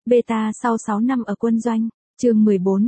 Beta sau 6 năm ở quân doanh. Chương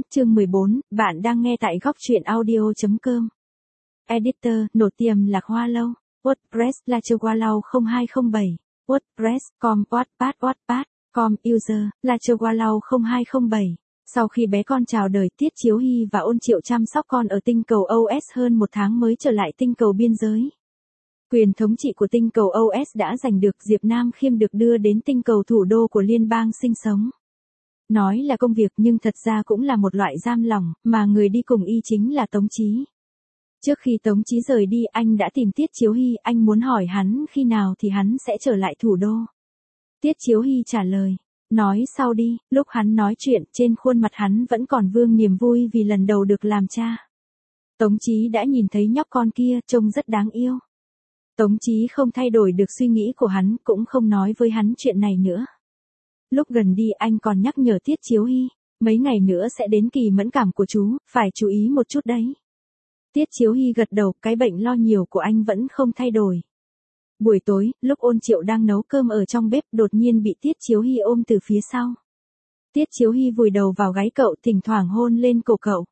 14, bạn đang nghe tại góc truyện audio.com. Editor, nổi tiềm lạc hoa lâu. WordPress là Chowalao 0207. WordPress.com Wattpad.com User là Chowalao 0207. Sau khi bé con chào đời, Tiết Chiếu Hy và Ôn Triệu chăm sóc con ở tinh cầu OS hơn một tháng mới trở lại tinh cầu biên giới. Quyền thống trị của tinh cầu OS đã giành được, Diệp Nam Khiêm được đưa đến tinh cầu thủ đô của liên bang sinh sống. Nói là công việc nhưng thật ra cũng là một loại giam lỏng, mà người đi cùng y chính là Tống Chí. Trước khi Tống Chí rời đi, anh đã tìm Tiết Chiếu Hy, anh muốn hỏi hắn khi nào thì hắn sẽ trở lại thủ đô. Tiết Chiếu Hy trả lời, nói sau đi. Lúc hắn nói chuyện, trên khuôn mặt hắn vẫn còn vương niềm vui vì lần đầu được làm cha. Tống Chí đã nhìn thấy nhóc con kia, trông rất đáng yêu. Tống Chí không thay đổi được suy nghĩ của hắn, cũng không nói với hắn chuyện này nữa. Lúc gần đi anh còn nhắc nhở Tiết Chiếu Hy, mấy ngày nữa sẽ đến kỳ mẫn cảm của chú, phải chú ý một chút đấy. Tiết Chiếu Hy gật đầu, cái bệnh lo nhiều của anh vẫn không thay đổi. Buổi tối, lúc Ôn Triệu đang nấu cơm ở trong bếp, đột nhiên bị Tiết Chiếu Hy ôm từ phía sau. Tiết Chiếu Hy vùi đầu vào gáy cậu, thỉnh thoảng hôn lên cổ cậu.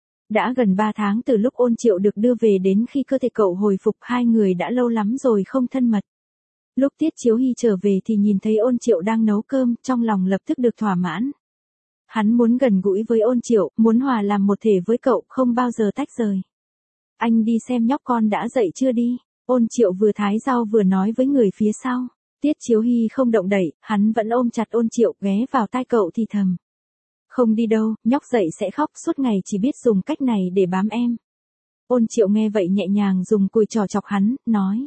Đã gần 3 tháng từ lúc Ôn Triệu được đưa về đến khi cơ thể cậu hồi phục, hai người đã lâu lắm rồi không thân mật. Lúc Tiết Chiếu Hy trở về thì nhìn thấy Ôn Triệu đang nấu cơm, trong lòng lập tức được thỏa mãn. Hắn muốn gần gũi với Ôn Triệu, muốn hòa làm một thể với cậu, không bao giờ tách rời. Anh đi xem nhóc con đã dậy chưa đi. Ôn Triệu vừa thái rau vừa nói với người phía sau. Tiết Chiếu Hy không động đậy, hắn vẫn ôm chặt Ôn Triệu, ghé vào tai cậu thì thầm. Không đi đâu, nhóc dậy sẽ khóc, suốt ngày chỉ biết dùng cách này để bám em. Ôn Triệu nghe vậy nhẹ nhàng dùng cùi trò chọc hắn, nói.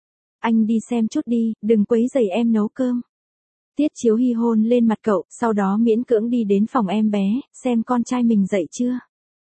Anh đi xem chút đi, đừng quấy rầy em nấu cơm. Tiết Chiếu Hy hôn lên mặt cậu, sau đó miễn cưỡng đi đến phòng em bé, xem con trai mình dậy chưa.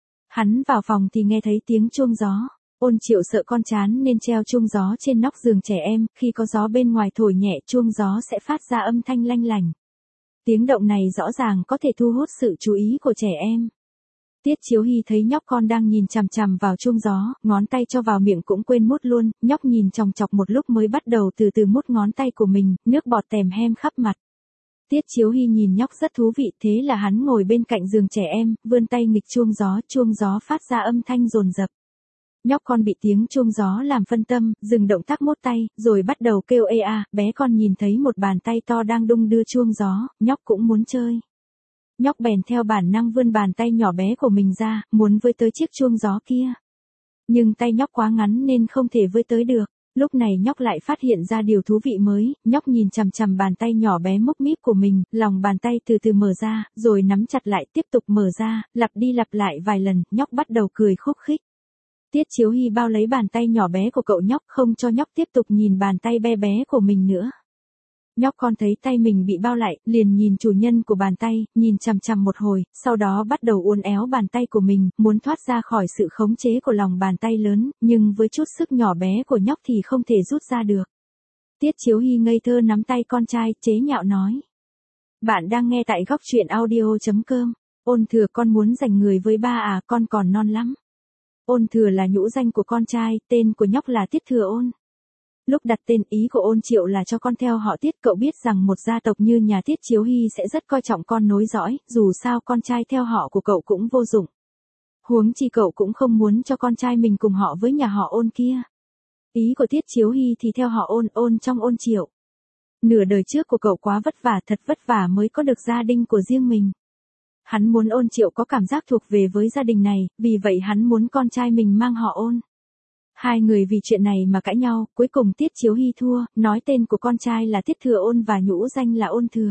Hắn vào phòng thì nghe thấy tiếng chuông gió. Ôn Triệu sợ con chán nên treo chuông gió trên nóc giường trẻ em, khi có gió bên ngoài thổi nhẹ chuông gió sẽ phát ra âm thanh lanh lành. Tiếng động này rõ ràng có thể thu hút sự chú ý của trẻ em. Tiết Chiếu Hy thấy nhóc con đang nhìn chằm chằm vào chuông gió, ngón tay cho vào miệng cũng quên mút luôn, nhóc nhìn chòng chọc một lúc mới bắt đầu từ từ mút ngón tay của mình, nước bọt tèm hem khắp mặt. Tiết Chiếu Hy nhìn nhóc rất thú vị, thế là hắn ngồi bên cạnh giường trẻ em, vươn tay nghịch chuông gió phát ra âm thanh dồn dập. Nhóc con bị tiếng chuông gió làm phân tâm, dừng động tác mút tay, rồi bắt đầu kêu ê a, bé con nhìn thấy một bàn tay to đang đung đưa chuông gió, nhóc cũng muốn chơi. Nhóc bèn theo bản năng vươn bàn tay nhỏ bé của mình ra, muốn với tới chiếc chuông gió kia. Nhưng tay nhóc quá ngắn nên không thể với tới được. Lúc này nhóc lại phát hiện ra điều thú vị mới, nhóc nhìn chằm chằm bàn tay nhỏ bé múc míp của mình, lòng bàn tay từ từ mở ra, rồi nắm chặt lại tiếp tục mở ra, lặp đi lặp lại vài lần, nhóc bắt đầu cười khúc khích. Tiết Chiếu Hy bao lấy bàn tay nhỏ bé của cậu nhóc, không cho nhóc tiếp tục nhìn bàn tay bé bé của mình nữa. Nhóc con thấy tay mình bị bao lại, liền nhìn chủ nhân của bàn tay, nhìn chằm chằm một hồi, sau đó bắt đầu uốn éo bàn tay của mình, muốn thoát ra khỏi sự khống chế của lòng bàn tay lớn, nhưng với chút sức nhỏ bé của nhóc thì không thể rút ra được. Tiết Chiếu Hy ngây thơ nắm tay con trai, chế nhạo nói. Bạn đang nghe tại góc truyện audio.com. Ôn Thừa, con muốn giành người với ba à, con còn non lắm. Ôn Thừa là nhũ danh của con trai, tên của nhóc là Tiết Thừa Ôn. Lúc đặt tên, ý của Ôn Triệu là cho con theo họ Tiết, cậu biết rằng một gia tộc như nhà Tiết Chiếu Hy sẽ rất coi trọng con nối dõi, dù sao con trai theo họ của cậu cũng vô dụng. Huống chi cậu cũng không muốn cho con trai mình cùng họ với nhà họ Ôn kia. Ý của Tiết Chiếu Hy thì theo họ Ôn trong Ôn Triệu. Nửa đời trước của cậu quá vất vả, thật vất vả mới có được gia đình của riêng mình. Hắn muốn Ôn Triệu có cảm giác thuộc về với gia đình này, vì vậy hắn muốn con trai mình mang họ Ôn. Hai người vì chuyện này mà cãi nhau, cuối cùng Tiết Chiếu Hy thua, nói tên của con trai là Tiết Thừa Ôn và nhũ danh là Ôn Thừa.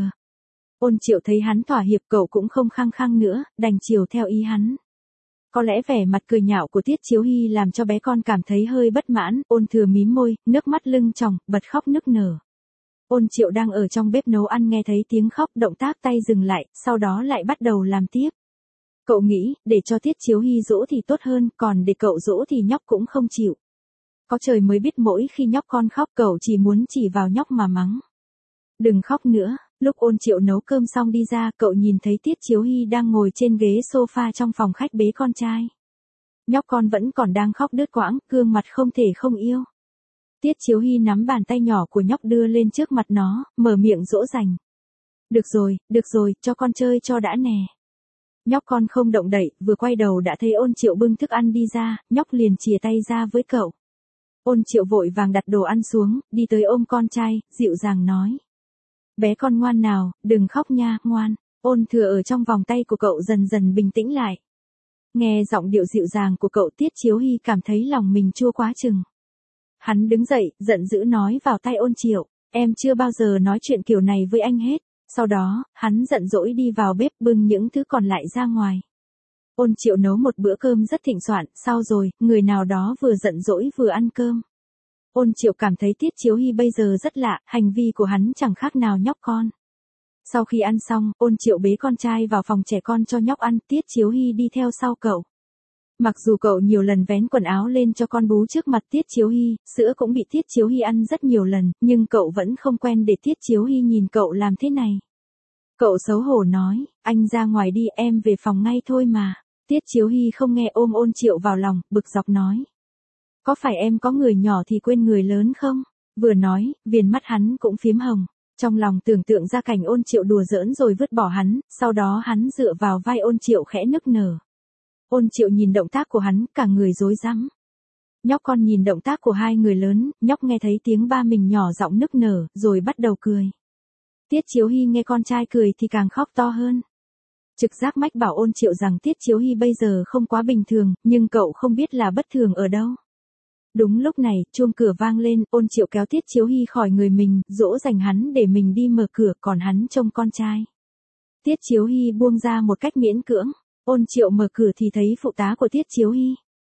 Ôn Triệu thấy hắn thỏa hiệp, cậu cũng không khăng khăng nữa, đành chiều theo ý hắn. Có lẽ vẻ mặt cười nhạo của Tiết Chiếu Hy làm cho bé con cảm thấy hơi bất mãn, Ôn Thừa mím môi, nước mắt lưng tròng, bật khóc nức nở. Ôn Triệu đang ở trong bếp nấu ăn nghe thấy tiếng khóc, động tác tay dừng lại, sau đó lại bắt đầu làm tiếp. Cậu nghĩ, để cho Tiết Chiếu Hy dỗ thì tốt hơn, còn để cậu dỗ thì nhóc cũng không chịu. Có trời mới biết mỗi khi nhóc con khóc cậu chỉ muốn chỉ vào nhóc mà mắng. Đừng khóc nữa. Lúc Ôn Triệu nấu cơm xong đi ra, cậu nhìn thấy Tiết Chiếu Hy đang ngồi trên ghế sofa trong phòng khách bế con trai. Nhóc con vẫn còn đang khóc đứt quãng, gương mặt không thể không yêu. Tiết Chiếu Hy nắm bàn tay nhỏ của nhóc đưa lên trước mặt nó, mở miệng dỗ dành. Được rồi, cho con chơi cho đã nè. Nhóc con không động đậy, vừa quay đầu đã thấy Ôn Triệu bưng thức ăn đi ra, nhóc liền chìa tay ra với cậu. Ôn Triệu vội vàng đặt đồ ăn xuống, đi tới ôm con trai, dịu dàng nói. Bé con ngoan nào, đừng khóc nha, ngoan. Ôn Thừa ở trong vòng tay của cậu dần dần bình tĩnh lại. Nghe giọng điệu dịu dàng của cậu, Tiết Chiếu Hy cảm thấy lòng mình chua quá chừng. Hắn đứng dậy, giận dữ nói vào tai Ôn Triệu, em chưa bao giờ nói chuyện kiểu này với anh hết. Sau đó, hắn giận dỗi đi vào bếp bưng những thứ còn lại ra ngoài. Ôn Triệu nấu một bữa cơm rất thịnh soạn, sau rồi, người nào đó vừa giận dỗi vừa ăn cơm. Ôn Triệu cảm thấy Tiết Chiếu Hy bây giờ rất lạ, hành vi của hắn chẳng khác nào nhóc con. Sau khi ăn xong, Ôn Triệu bế con trai vào phòng trẻ con cho nhóc ăn, Tiết Chiếu Hy đi theo sau cậu. Mặc dù cậu nhiều lần vén quần áo lên cho con bú trước mặt Tiết Chiếu Hy, sữa cũng bị Tiết Chiếu Hy ăn rất nhiều lần, nhưng cậu vẫn không quen để Tiết Chiếu Hy nhìn cậu làm thế này. Cậu xấu hổ nói, anh ra ngoài đi, em về phòng ngay thôi mà. Tiết Chiếu Hy không nghe, ôm Ôn Triệu vào lòng, bực dọc nói. Có phải em có người nhỏ thì quên người lớn không? Vừa nói, viền mắt hắn cũng phiếm hồng. Trong lòng tưởng tượng ra cảnh Ôn Triệu đùa giỡn rồi vứt bỏ hắn, sau đó hắn dựa vào vai Ôn Triệu khẽ nức nở. Ôn Triệu nhìn động tác của hắn, cả người rối rắm. Nhóc con nhìn động tác của hai người lớn, nhóc nghe thấy tiếng ba mình nhỏ giọng nức nở, rồi bắt đầu cười. Tiết Chiếu Hy nghe con trai cười thì càng khóc to hơn. Trực giác mách bảo Ôn Triệu rằng Tiết Chiếu Hy bây giờ không quá bình thường, nhưng cậu không biết là bất thường ở đâu. Đúng lúc này, chuông cửa vang lên, Ôn Triệu kéo Tiết Chiếu Hy khỏi người mình, dỗ dành hắn để mình đi mở cửa, còn hắn trông con trai. Tiết Chiếu Hy buông ra một cách miễn cưỡng. Ôn Triệu mở cửa thì thấy phụ tá của Tiết Chiếu Hy.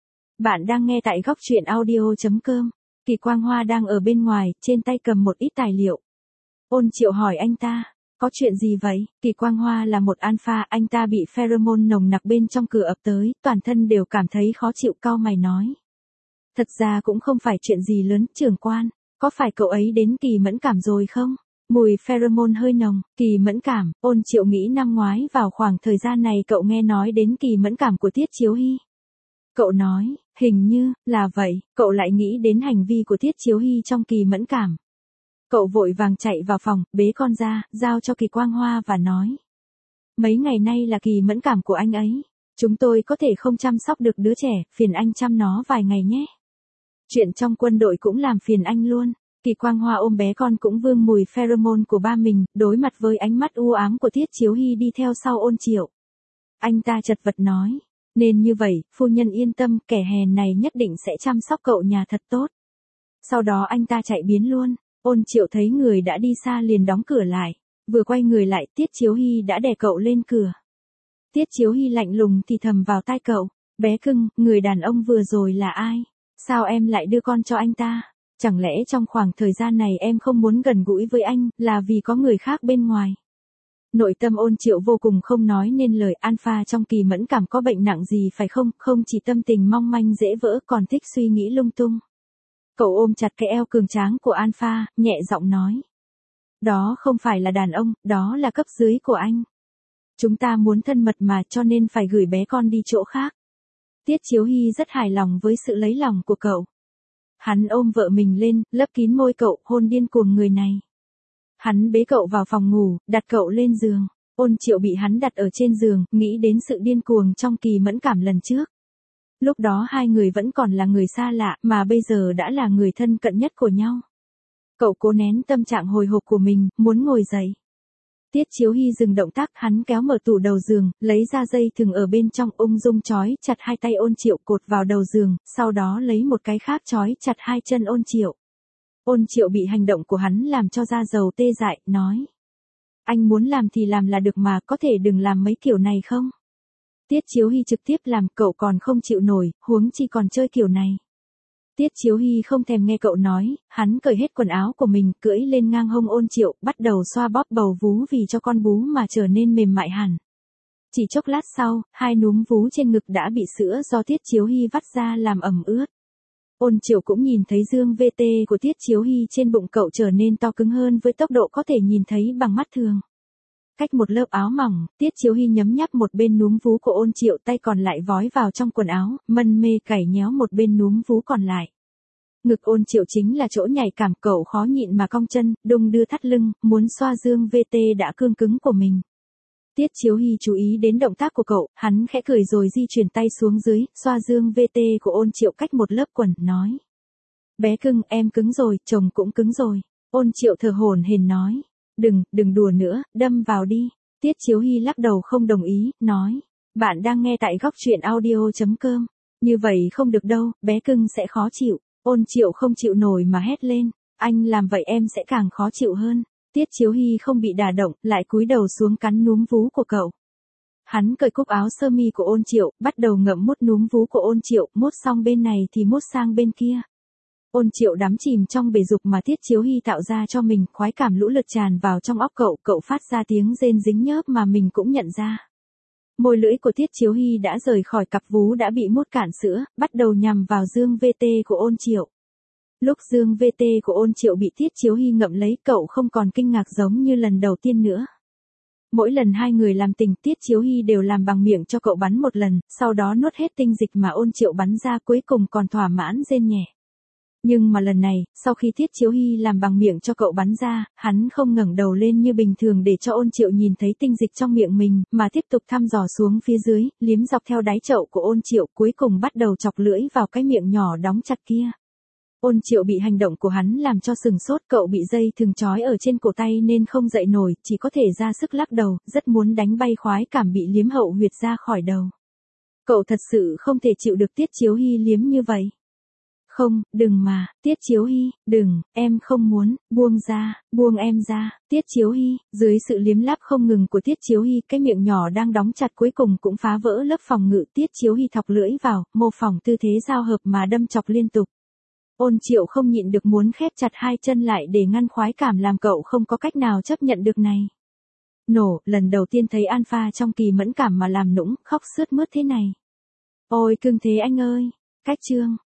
Bạn đang nghe tại góc truyện audio.com. Kỳ Quang Hoa đang ở bên ngoài, trên tay cầm một ít tài liệu. Ôn Triệu hỏi anh ta, có chuyện gì vậy? Kỳ Quang Hoa là một alpha, anh ta bị pheromone nồng nặc bên trong cửa ập tới, toàn thân đều cảm thấy khó chịu, cau mày nói. Thật ra cũng không phải chuyện gì lớn, trưởng quan, có phải cậu ấy đến kỳ mẫn cảm rồi không? Mùi pheromone hơi nồng, kỳ mẫn cảm, Ôn Triệu nghĩ năm ngoái vào khoảng thời gian này cậu nghe nói đến kỳ mẫn cảm của Tiết Chiếu Hy. Cậu nói, hình như, là vậy, cậu lại nghĩ đến hành vi của Tiết Chiếu Hy trong kỳ mẫn cảm. Cậu vội vàng chạy vào phòng, bế con ra, giao cho Kỳ Quang Hoa và nói. Mấy ngày nay là kỳ mẫn cảm của anh ấy. Chúng tôi có thể không chăm sóc được đứa trẻ, phiền anh chăm nó vài ngày nhé. Chuyện trong quân đội cũng làm phiền anh luôn. Kỳ Quang Hoa ôm bé con cũng vương mùi pheromone của ba mình, đối mặt với ánh mắt u ám của Tiết Chiếu Hy đi theo sau Ôn Triệu. Anh ta chật vật nói, nên như vậy, phu nhân yên tâm, kẻ hèn này nhất định sẽ chăm sóc cậu nhà thật tốt. Sau đó anh ta chạy biến luôn. Ôn Triệu thấy người đã đi xa liền đóng cửa lại. Vừa quay người lại, Tiết Chiếu Hy đã đè cậu lên cửa. Tiết Chiếu Hy lạnh lùng thì thầm vào tai cậu, bé cưng, người đàn ông vừa rồi là ai? Sao em lại đưa con cho anh ta? Chẳng lẽ trong khoảng thời gian này em không muốn gần gũi với anh, là vì có người khác bên ngoài? Nội tâm Ôn Triệu vô cùng không nói nên lời, alpha trong kỳ mẫn cảm có bệnh nặng gì phải không? Không chỉ tâm tình mong manh dễ vỡ còn thích suy nghĩ lung tung. Cậu ôm chặt cái eo cường tráng của alpha, nhẹ giọng nói. Đó không phải là đàn ông, đó là cấp dưới của anh. Chúng ta muốn thân mật mà, cho nên phải gửi bé con đi chỗ khác. Tiết Chiếu Hy rất hài lòng với sự lấy lòng của cậu. Hắn ôm vợ mình lên, lấp kín môi cậu, hôn điên cuồng người này. Hắn bế cậu vào phòng ngủ, đặt cậu lên giường. Ôn Triệu bị hắn đặt ở trên giường, nghĩ đến sự điên cuồng trong kỳ mẫn cảm lần trước. Lúc đó hai người vẫn còn là người xa lạ, mà bây giờ đã là người thân cận nhất của nhau. Cậu cố nén tâm trạng hồi hộp của mình, muốn ngồi dậy. Tiết Chiếu Hy dừng động tác, hắn kéo mở tủ đầu giường, lấy ra dây thừng ở bên trong, ung dung trói chặt hai tay Ôn Triệu cột vào đầu giường, sau đó lấy một cái khác trói chặt hai chân Ôn Triệu. Ôn Triệu bị hành động của hắn làm cho da dầu tê dại, nói. Anh muốn làm thì làm là được mà, có thể đừng làm mấy kiểu này không? Tiết Chiếu Hy trực tiếp làm, cậu còn không chịu nổi, huống chi còn chơi kiểu này. Tiết Chiếu Hy không thèm nghe cậu nói, hắn cởi hết quần áo của mình, cưỡi lên ngang hông Ôn Triệu, bắt đầu xoa bóp bầu vú vì cho con bú mà trở nên mềm mại hẳn. Chỉ chốc lát sau, hai núm vú trên ngực đã bị sữa do Tiết Chiếu Hy vắt ra làm ẩm ướt. Ôn Triệu cũng nhìn thấy dương VT của Tiết Chiếu Hy trên bụng cậu trở nên to cứng hơn với tốc độ có thể nhìn thấy bằng mắt thường. Cách một lớp áo mỏng, Tiết Chiếu Hy nhấm nháp một bên núm vú của Ôn Triệu, tay còn lại vói vào trong quần áo, mân mê cày nhéo một bên núm vú còn lại. Ngực Ôn Triệu chính là chỗ nhạy cảm, cậu khó nhịn mà cong chân, đung đưa thắt lưng, muốn xoa dương VT đã cương cứng của mình. Tiết Chiếu Hy chú ý đến động tác của cậu, hắn khẽ cười rồi di chuyển tay xuống dưới, xoa dương VT của Ôn Triệu cách một lớp quần, nói. Bé cưng, em cứng rồi, chồng cũng cứng rồi. Ôn Triệu thở hổn hển nói. Đừng đùa nữa, đâm vào đi. Tiết Chiếu Hy lắc đầu không đồng ý, nói. Bạn đang nghe tại góc truyện audio.com. Như vậy không được đâu, bé cưng sẽ khó chịu. Ôn Triệu không chịu nổi mà hét lên. Anh làm vậy em sẽ càng khó chịu hơn. Tiết Chiếu Hy không bị đả động, lại cúi đầu xuống cắn núm vú của cậu. Hắn cởi cúc áo sơ mi của Ôn Triệu, bắt đầu ngậm mút núm vú của Ôn Triệu, mút xong bên này thì mút sang bên kia. Ôn Triệu đắm chìm trong bể dục mà Tiết Chiếu Hy tạo ra cho mình, khoái cảm lũ lượt tràn vào trong óc cậu phát ra tiếng rên dính nhớp mà mình cũng nhận ra. Môi lưỡi của Tiết Chiếu Hy đã rời khỏi cặp vú đã bị mút cạn sữa, bắt đầu nhằm vào dương VT của Ôn Triệu. Lúc dương VT của Ôn Triệu bị Tiết Chiếu Hy ngậm lấy, cậu không còn kinh ngạc giống như lần đầu tiên nữa. Mỗi lần hai người làm tình, Tiết Chiếu Hy đều làm bằng miệng cho cậu bắn một lần, sau đó nuốt hết tinh dịch mà Ôn Triệu bắn ra, cuối cùng còn thỏa mãn rên nhẹ. Nhưng mà lần này, sau khi Tiết Chiếu Hy làm bằng miệng cho cậu bắn ra, hắn không ngẩng đầu lên như bình thường để cho Ôn Triệu nhìn thấy tinh dịch trong miệng mình, mà tiếp tục thăm dò xuống phía dưới, liếm dọc theo đáy chậu của Ôn Triệu, cuối cùng bắt đầu chọc lưỡi vào cái miệng nhỏ đóng chặt kia. Ôn Triệu bị hành động của hắn làm cho sừng sốt, cậu bị dây thừng trói ở trên cổ tay nên không dậy nổi, chỉ có thể ra sức lắc đầu, rất muốn đánh bay khoái cảm bị liếm hậu huyệt ra khỏi đầu. Cậu thật sự không thể chịu được Tiết Chiếu Hy liếm như vậy. Không, đừng mà, Tiết Chiếu Hy, đừng, em không muốn, buông ra, buông em ra. Tiết Chiếu Hy, dưới sự liếm láp không ngừng của Tiết Chiếu Hy, cái miệng nhỏ đang đóng chặt cuối cùng cũng phá vỡ lớp phòng ngự. Tiết Chiếu Hy thọc lưỡi vào, mô phỏng tư thế giao hợp mà đâm chọc liên tục. Ôn Triệu không nhịn được muốn khép chặt hai chân lại để ngăn khoái cảm làm cậu không có cách nào chấp nhận được này. Nổ, lần đầu tiên thấy alpha trong kỳ mẫn cảm mà làm nũng, khóc sướt mướt thế này. Ôi cưng thế anh ơi. Cách chương.